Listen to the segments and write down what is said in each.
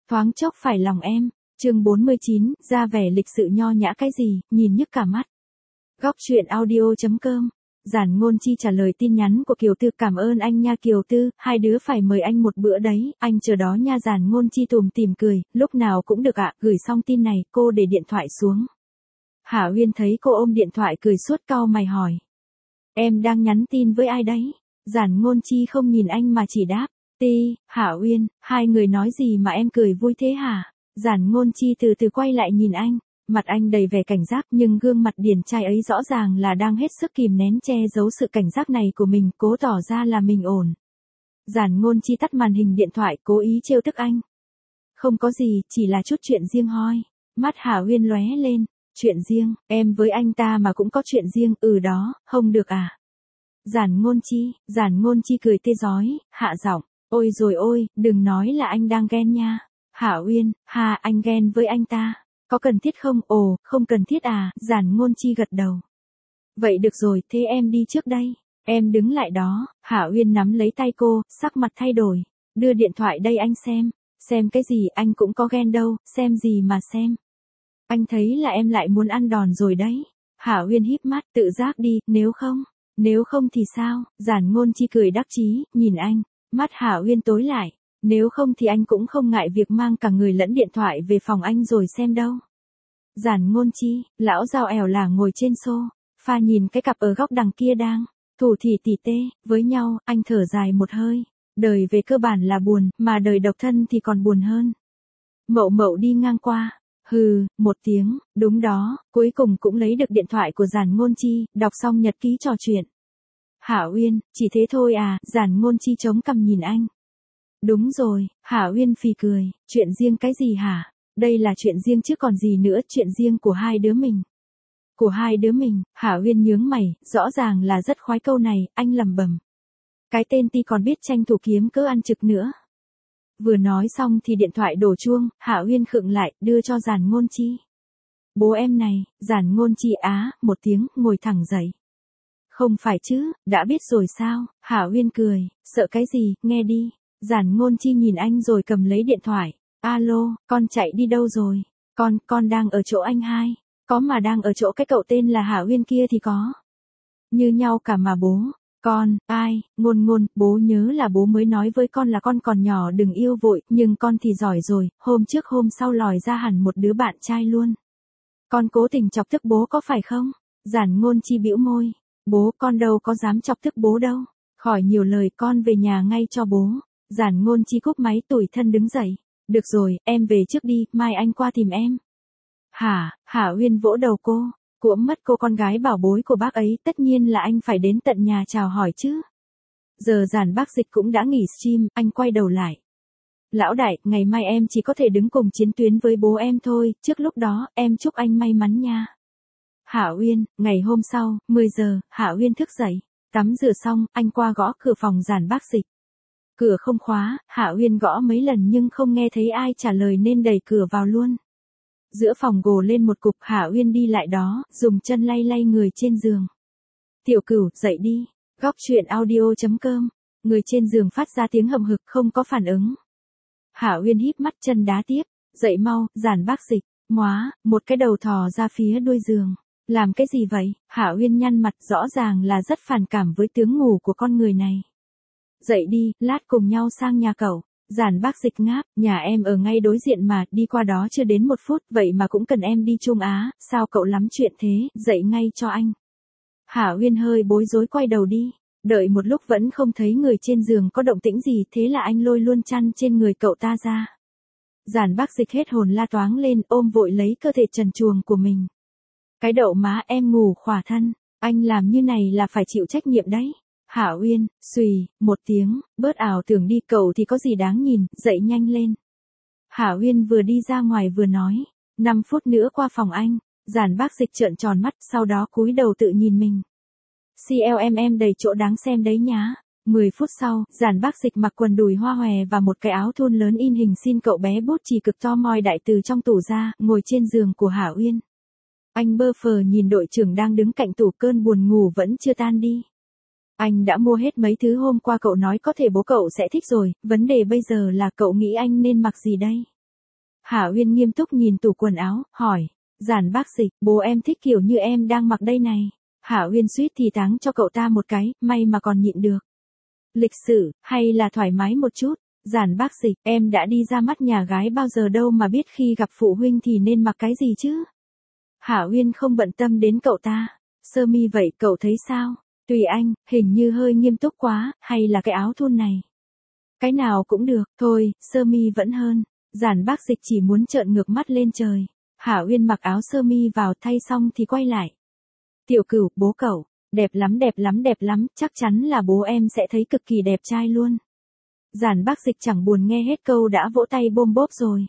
thoáng chốc phải lòng em. Chương 49, ra vẻ lịch sự nho nhã cái gì, nhìn nhức cả mắt. Góc truyện audio.com. Giản Ngôn Chi trả lời tin nhắn của Kiều Tư, cảm ơn anh nha Kiều Tư, hai đứa phải mời anh một bữa đấy, anh chờ đó nha. Giản Ngôn Chi tủm tỉm cười, lúc nào cũng được ạ. Gửi xong tin này, cô để điện thoại xuống. Hạ Uyên thấy cô ôm điện thoại cười suốt, cau mày hỏi. Em đang nhắn tin với ai đấy? Giản Ngôn Chi không nhìn anh mà chỉ đáp. Hạ Uyên, hai người nói gì mà em cười vui thế hả? Giản Ngôn Chi từ từ quay lại nhìn anh. Mặt anh đầy vẻ cảnh giác nhưng gương mặt điển trai ấy rõ ràng là đang hết sức kìm nén che giấu sự cảnh giác này của mình, cố tỏ ra là mình ổn. Giản Ngôn Chi tắt màn hình điện thoại, cố ý trêu tức anh. Không có gì, chỉ là chút chuyện riêng hoi. Mắt Hạ Uyên lóe lên. Chuyện riêng, em với anh ta mà cũng có chuyện riêng, đó, không được à? Giản Ngôn Chi cười tê rói, hạ giọng, ôi rồi ôi, đừng nói là anh đang ghen nha. Hạ Uyên, anh ghen với anh ta. Có cần thiết không? Ồ, không cần thiết à? Giản Ngôn Chi gật đầu. Vậy được rồi, thế em đi trước đây. Em đứng lại đó. Hạ Uyên nắm lấy tay cô, sắc mặt thay đổi. Đưa điện thoại đây anh xem. Xem cái gì, anh cũng có ghen đâu, xem gì mà xem. Anh thấy là em lại muốn ăn đòn rồi đấy. Hạ Uyên híp mắt, tự giác đi, nếu không thì sao? Giản Ngôn Chi cười đắc chí, nhìn anh. Mắt Hạ Uyên tối lại. Nếu không thì anh cũng không ngại việc mang cả người lẫn điện thoại về phòng anh rồi xem đâu. Giản Ngôn Chi, lão giàu ẻo là ngồi trên sofa nhìn cái cặp ở góc đằng kia đang thủ thỉ tỉ tê với nhau, anh thở dài một hơi. Đời về cơ bản là buồn, mà đời độc thân thì còn buồn hơn. Mậu Mậu đi ngang qua. Hừ, một tiếng, đúng đó, cuối cùng cũng lấy được điện thoại của Giản Ngôn Chi, đọc xong nhật ký trò chuyện. Hạ Uyên, chỉ thế thôi à? Giản Ngôn Chi chống cằm nhìn anh. Đúng rồi, Hạ Uyên phì cười, chuyện riêng cái gì hả? Đây là chuyện riêng chứ còn gì nữa, chuyện riêng của hai đứa mình. Của hai đứa mình, Hạ Uyên nhướng mày, rõ ràng là rất khoái câu này, anh lẩm bẩm. Cái tên ti còn biết tranh thủ kiếm cớ ăn trực nữa. Vừa nói xong thì điện thoại đổ chuông, Hạ Uyên khựng lại, đưa cho Giản Ngôn Chi. Bố em này. Giản Ngôn Chi một tiếng, ngồi thẳng dậy. Không phải chứ, đã biết rồi sao? Hạ Uyên cười, sợ cái gì, nghe đi. Giản Ngôn Chi nhìn anh rồi cầm lấy điện thoại. Alo, con chạy đi đâu rồi? Con đang ở chỗ anh hai. Có mà đang ở chỗ cái cậu tên là Hạ Uyên kia thì có. Như nhau cả mà bố. Con, ai, Ngôn, bố nhớ là bố mới nói với con là con còn nhỏ đừng yêu vội, nhưng con thì giỏi rồi, hôm trước hôm sau lòi ra hẳn một đứa bạn trai luôn. Con cố tình chọc tức bố có phải không? Giản Ngôn Chi bĩu môi. Bố, con đâu có dám chọc tức bố đâu. Khỏi nhiều lời, con về nhà ngay cho bố. Giản Ngôn Chi cúp máy tủi thân đứng dậy. Được rồi, em về trước đi, mai anh qua tìm em. Hạ Uyên vỗ đầu cô. Cuỗm mất cô con gái bảo bối của bác ấy, tất nhiên là anh phải đến tận nhà chào hỏi chứ. Giờ Giản Bác Dịch cũng đã nghỉ stream, anh quay đầu lại. Lão đại, ngày mai em chỉ có thể đứng cùng chiến tuyến với bố em thôi, trước lúc đó, em chúc anh may mắn nha. Hạ Uyên, ngày hôm sau, 10 giờ, Hạ Uyên thức dậy. Tắm rửa xong, anh qua gõ cửa phòng Giản Bác Dịch. Cửa không khóa, Hạ Uyên gõ mấy lần nhưng không nghe thấy ai trả lời nên đẩy cửa vào luôn. Giữa phòng gồ lên một cục, Hạ Uyên đi lại đó, dùng chân lay lay người trên giường. Tiểu Cửu, dậy đi. Góc truyện audio.com. Người trên giường phát ra tiếng hầm hực, không có phản ứng. Hạ Uyên híp mắt, chân đá tiếp. Dậy mau, Giản Bác Dịch. Một cái đầu thò ra phía đuôi giường. Làm cái gì vậy? Hạ Uyên nhăn mặt, rõ ràng là rất phản cảm với tướng ngủ của con người này. Dậy đi, lát cùng nhau sang nhà cậu. Giản Bác Dịch ngáp, nhà em ở ngay đối diện mà, đi qua đó chưa đến 1 phút, vậy mà cũng cần em đi chung á, sao cậu lắm chuyện thế, dậy ngay cho anh. Hạ Uyên hơi bối rối quay đầu đi, đợi một lúc vẫn không thấy người trên giường có động tĩnh gì, thế là anh lôi luôn chăn trên người cậu ta ra. Giản Bác Dịch hết hồn la toáng lên, ôm vội lấy cơ thể trần truồng của mình. Cái đậu má, em ngủ khỏa thân, anh làm như này là phải chịu trách nhiệm đấy. Hạ Uyên, xùy, một tiếng, bớt ảo tưởng đi, cậu thì có gì đáng nhìn, dậy nhanh lên. Hạ Uyên vừa đi ra ngoài vừa nói, 5 phút nữa qua phòng anh. Giản Bác Dịch trợn tròn mắt, sau đó cúi đầu tự nhìn mình. CLMM đầy chỗ đáng xem đấy nhá. 10 phút sau, Giản Bác Dịch mặc quần đùi hoa hòe và một cái áo thun lớn in hình xin cậu bé bút chì cực to moi đại từ trong tủ ra, ngồi trên giường của Hạ Uyên. Anh bơ phờ nhìn đội trưởng đang đứng cạnh tủ, cơn buồn ngủ vẫn chưa tan đi. Anh đã mua hết mấy thứ hôm qua cậu nói có thể bố cậu sẽ thích rồi, vấn đề bây giờ là cậu nghĩ anh nên mặc gì đây? Hạ Uyên nghiêm túc nhìn tủ quần áo, hỏi. Giản bác Dịch, bố em thích kiểu như em đang mặc đây này. Hạ Uyên suýt thì táng cho cậu ta một cái, may mà còn nhịn được. Lịch sự, hay là thoải mái một chút? Giản bác Dịch, em đã đi ra mắt nhà gái bao giờ đâu mà biết khi gặp phụ huynh thì nên mặc cái gì chứ? Hạ Uyên không bận tâm đến cậu ta. Sơ mi vậy cậu thấy sao? Tùy anh, hình như hơi nghiêm túc quá, hay là cái áo thun này? Cái nào cũng được, thôi, sơ mi vẫn hơn. Giản bác Dịch chỉ muốn trợn ngược mắt lên trời. Hạ Uyên mặc áo sơ mi vào thay xong thì quay lại. Tiểu Cửu, bố cậu, đẹp lắm đẹp lắm đẹp lắm, chắc chắn là bố em sẽ thấy cực kỳ đẹp trai luôn. Giản bác Dịch chẳng buồn nghe hết câu đã vỗ tay bôm bốp rồi.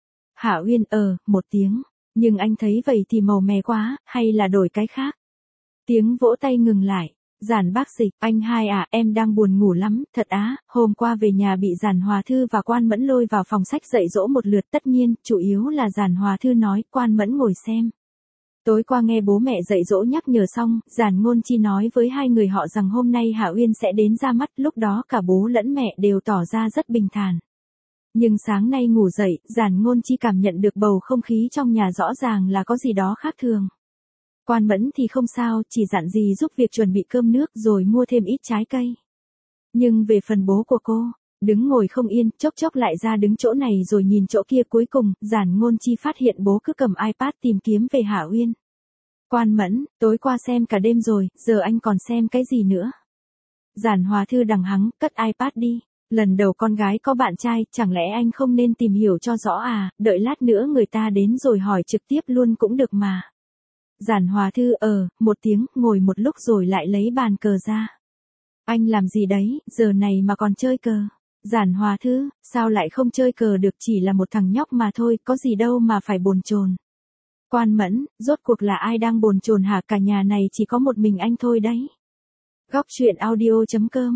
Hạ Uyên một tiếng, nhưng anh thấy vậy thì màu mè quá, hay là đổi cái khác. Tiếng vỗ tay ngừng lại. Giản bác Dịch, anh hai à, em đang buồn ngủ lắm, thật á, hôm qua về nhà bị Giản Hòa Thư và Quan Mẫn lôi vào phòng sách dạy dỗ một lượt, tất nhiên, chủ yếu là Giản Hòa Thư nói, Quan Mẫn ngồi xem. Tối qua nghe bố mẹ dạy dỗ nhắc nhở xong, Giản Ngôn Chi nói với hai người họ rằng hôm nay Hạ Uyên sẽ đến ra mắt, lúc đó cả bố lẫn mẹ đều tỏ ra rất bình thản. Nhưng sáng nay ngủ dậy, Giản Ngôn Chi cảm nhận được bầu không khí trong nhà rõ ràng là có gì đó khác thường. Quan Mẫn thì không sao, chỉ dặn dì giúp việc chuẩn bị cơm nước rồi mua thêm ít trái cây. Nhưng về phần bố của cô, đứng ngồi không yên, chốc chốc lại ra đứng chỗ này rồi nhìn chỗ kia, cuối cùng, Giản Ngôn Chi phát hiện bố cứ cầm iPad tìm kiếm về Hạ Uyên. Quan Mẫn, tối qua xem cả đêm rồi, giờ anh còn xem cái gì nữa? Giản Hòa Thư đằng hắng, cất iPad đi. Lần đầu con gái có bạn trai, chẳng lẽ anh không nên tìm hiểu cho rõ à, đợi lát nữa người ta đến rồi hỏi trực tiếp luôn cũng được mà. Giản Hòa Thư một tiếng, ngồi một lúc rồi lại lấy bàn cờ ra. Anh làm gì đấy, giờ này mà còn chơi cờ? Giản Hòa Thư, sao lại không chơi cờ được, chỉ là một thằng nhóc mà thôi, có gì đâu mà phải bồn chồn. Quan Mẫn, rốt cuộc là ai đang bồn chồn hả, cả nhà này chỉ có một mình anh thôi đấy. Góc truyện audio.com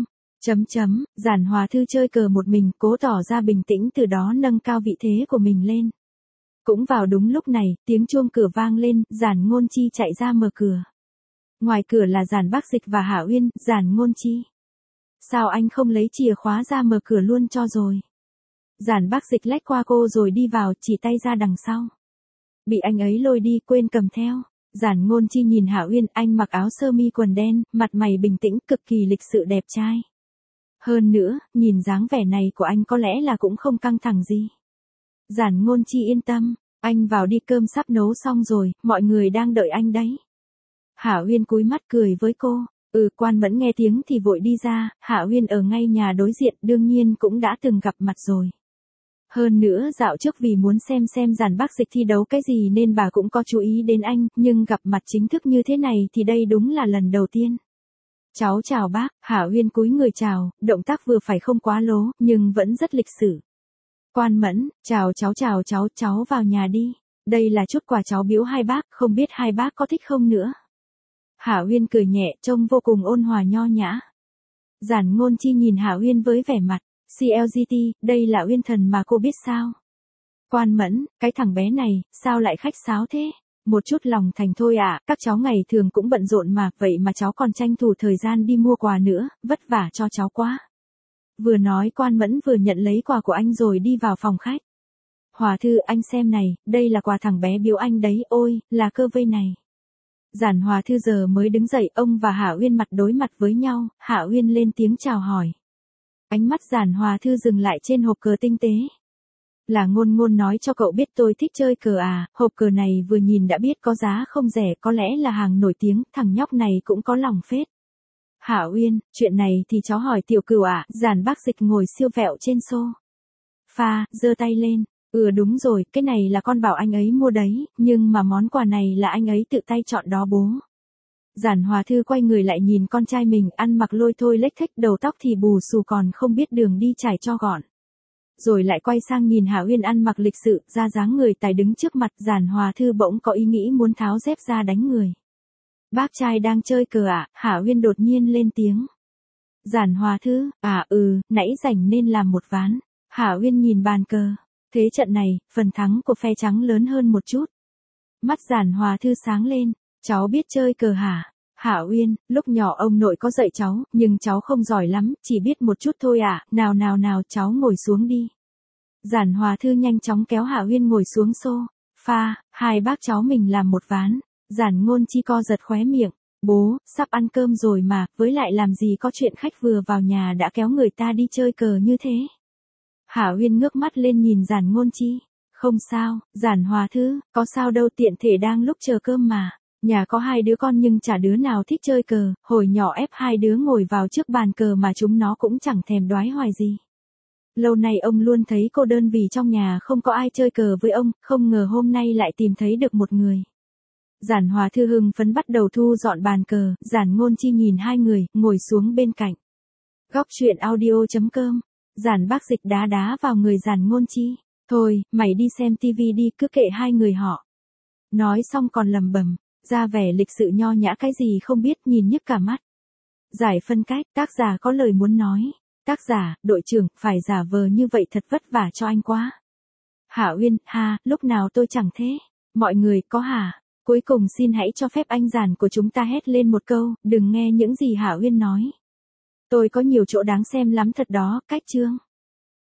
Giản Hòa Thư chơi cờ một mình, cố tỏ ra bình tĩnh, từ đó nâng cao vị thế của mình lên. Cũng vào đúng lúc này, tiếng chuông cửa vang lên, Giản Ngôn Chi chạy ra mở cửa. Ngoài cửa là Giản bác Dịch và Hạ Uyên. Giản Ngôn Chi, sao anh không lấy chìa khóa ra mở cửa luôn cho rồi? Giản bác Dịch lách qua cô rồi đi vào, chỉ tay ra đằng sau. Bị anh ấy lôi đi, quên cầm theo. Giản Ngôn Chi nhìn Hạ Uyên, anh mặc áo sơ mi quần đen, mặt mày bình tĩnh, cực kỳ lịch sự đẹp trai. Hơn nữa, nhìn dáng vẻ này của anh có lẽ là cũng không căng thẳng gì. Giản Ngôn Chi yên tâm, anh vào đi, cơm sắp nấu xong rồi, mọi người đang đợi anh đấy. Hạ Uyên cúi mắt cười với cô. Quan Mẫn nghe tiếng thì vội đi ra, Hạ Uyên ở ngay nhà đối diện, đương nhiên cũng đã từng gặp mặt rồi. Hơn nữa dạo trước vì muốn xem Giản bác Dịch thi đấu cái gì nên bà cũng có chú ý đến anh, nhưng gặp mặt chính thức như thế này thì đây đúng là lần đầu tiên. Cháu chào bác. Hạ Uyên cúi người chào, động tác vừa phải không quá lố, nhưng vẫn rất lịch sự. Quan Mẫn, chào cháu vào nhà đi. Đây là chút quà cháu biếu hai bác, không biết hai bác có thích không nữa. Hạ Uyên cười nhẹ, trông vô cùng ôn hòa nho nhã. Giản Ngôn Chi nhìn Hạ Uyên với vẻ mặt, CLGT, đây là Uyên thần mà cô biết sao? Quan Mẫn, cái thằng bé này, sao lại khách sáo thế? Một chút lòng thành thôi ạ, các cháu ngày thường cũng bận rộn mà, vậy mà cháu còn tranh thủ thời gian đi mua quà nữa, vất vả cho cháu quá. Vừa nói Quan Mẫn vừa nhận lấy quà của anh rồi đi vào phòng khách. Hòa Thư, anh xem này, đây là quà thằng bé biếu anh đấy, ôi, là cơ vây này. Giản Hòa Thư giờ mới đứng dậy, ông và Hạ Uyên mặt đối mặt với nhau, Hạ Uyên lên tiếng chào hỏi. Ánh mắt Giản Hòa Thư dừng lại trên hộp cờ tinh tế. Là Ngôn nói cho cậu biết tôi thích chơi cờ à, hộp cờ này vừa nhìn đã biết có giá không rẻ, có lẽ là hàng nổi tiếng, thằng nhóc này cũng có lòng phết. Hạ Uyên, chuyện này thì cháu hỏi Tiểu Cửu à, Giản bác Dịch ngồi siêu vẹo trên sofa, giơ tay lên. Đúng rồi, cái này là con bảo anh ấy mua đấy, nhưng mà món quà này là anh ấy tự tay chọn đó bố. Giản Hòa Thư quay người lại nhìn con trai mình, ăn mặc lôi thôi lếch thếch, đầu tóc thì bù xù còn không biết đường đi trải cho gọn. Rồi lại quay sang nhìn Hạ Uyên ăn mặc lịch sự, ra dáng người tài đứng trước mặt. Giản Hòa Thư bỗng có ý nghĩ muốn tháo dép ra đánh người. Bác trai đang chơi cờ à? Hạ Uyên đột nhiên lên tiếng. Giản Hòa Thư, nãy rảnh nên làm một ván. Hạ Uyên nhìn bàn cờ. Thế trận này, phần thắng của phe trắng lớn hơn một chút. Mắt Giản Hòa Thư sáng lên. Cháu biết chơi cờ hả? Hạ Uyên, lúc nhỏ ông nội có dạy cháu, nhưng cháu không giỏi lắm, chỉ biết một chút thôi ạ. Nào, cháu ngồi xuống đi. Giản Hòa Thư nhanh chóng kéo Hạ Uyên ngồi xuống sofa, hai bác cháu mình làm một ván. Giản Ngôn Chi co giật khóe miệng, bố, sắp ăn cơm rồi mà, với lại làm gì có chuyện khách vừa vào nhà đã kéo người ta đi chơi cờ như thế. Hạ Uyên ngước mắt lên nhìn Giản Ngôn Chi, không sao, Giản Hòa Thư, có sao đâu, tiện thể đang lúc chờ cơm mà. Nhà có hai đứa con nhưng chả đứa nào thích chơi cờ, hồi nhỏ ép hai đứa ngồi vào trước bàn cờ mà chúng nó cũng chẳng thèm đoái hoài gì. Lâu nay ông luôn thấy cô đơn vì trong nhà không có ai chơi cờ với ông, không ngờ hôm nay lại tìm thấy được một người. Giản Hòa Thư hưng phấn bắt đầu thu dọn bàn cờ, Giản Ngôn Chi nhìn hai người, ngồi xuống bên cạnh. Góc truyện audio.com, Giản Bác Dịch đá đá vào người Giản Ngôn Chi. Thôi, mày đi xem tivi đi, cứ kệ hai người họ. Nói xong còn lẩm bẩm, ra vẻ lịch sự nho nhã cái gì không biết, nhìn nhức cả mắt. Giải phân cách, tác giả có lời muốn nói. Tác giả, đội trưởng, phải giả vờ như vậy thật vất vả cho anh quá. Hạ Uyên, ha, lúc nào tôi chẳng thế. Mọi người, có hả? Cuối cùng xin hãy cho phép anh Giản của chúng ta hét lên một câu, đừng nghe những gì Hạ Uyên nói. Tôi có nhiều chỗ đáng xem lắm thật đó, cách chương.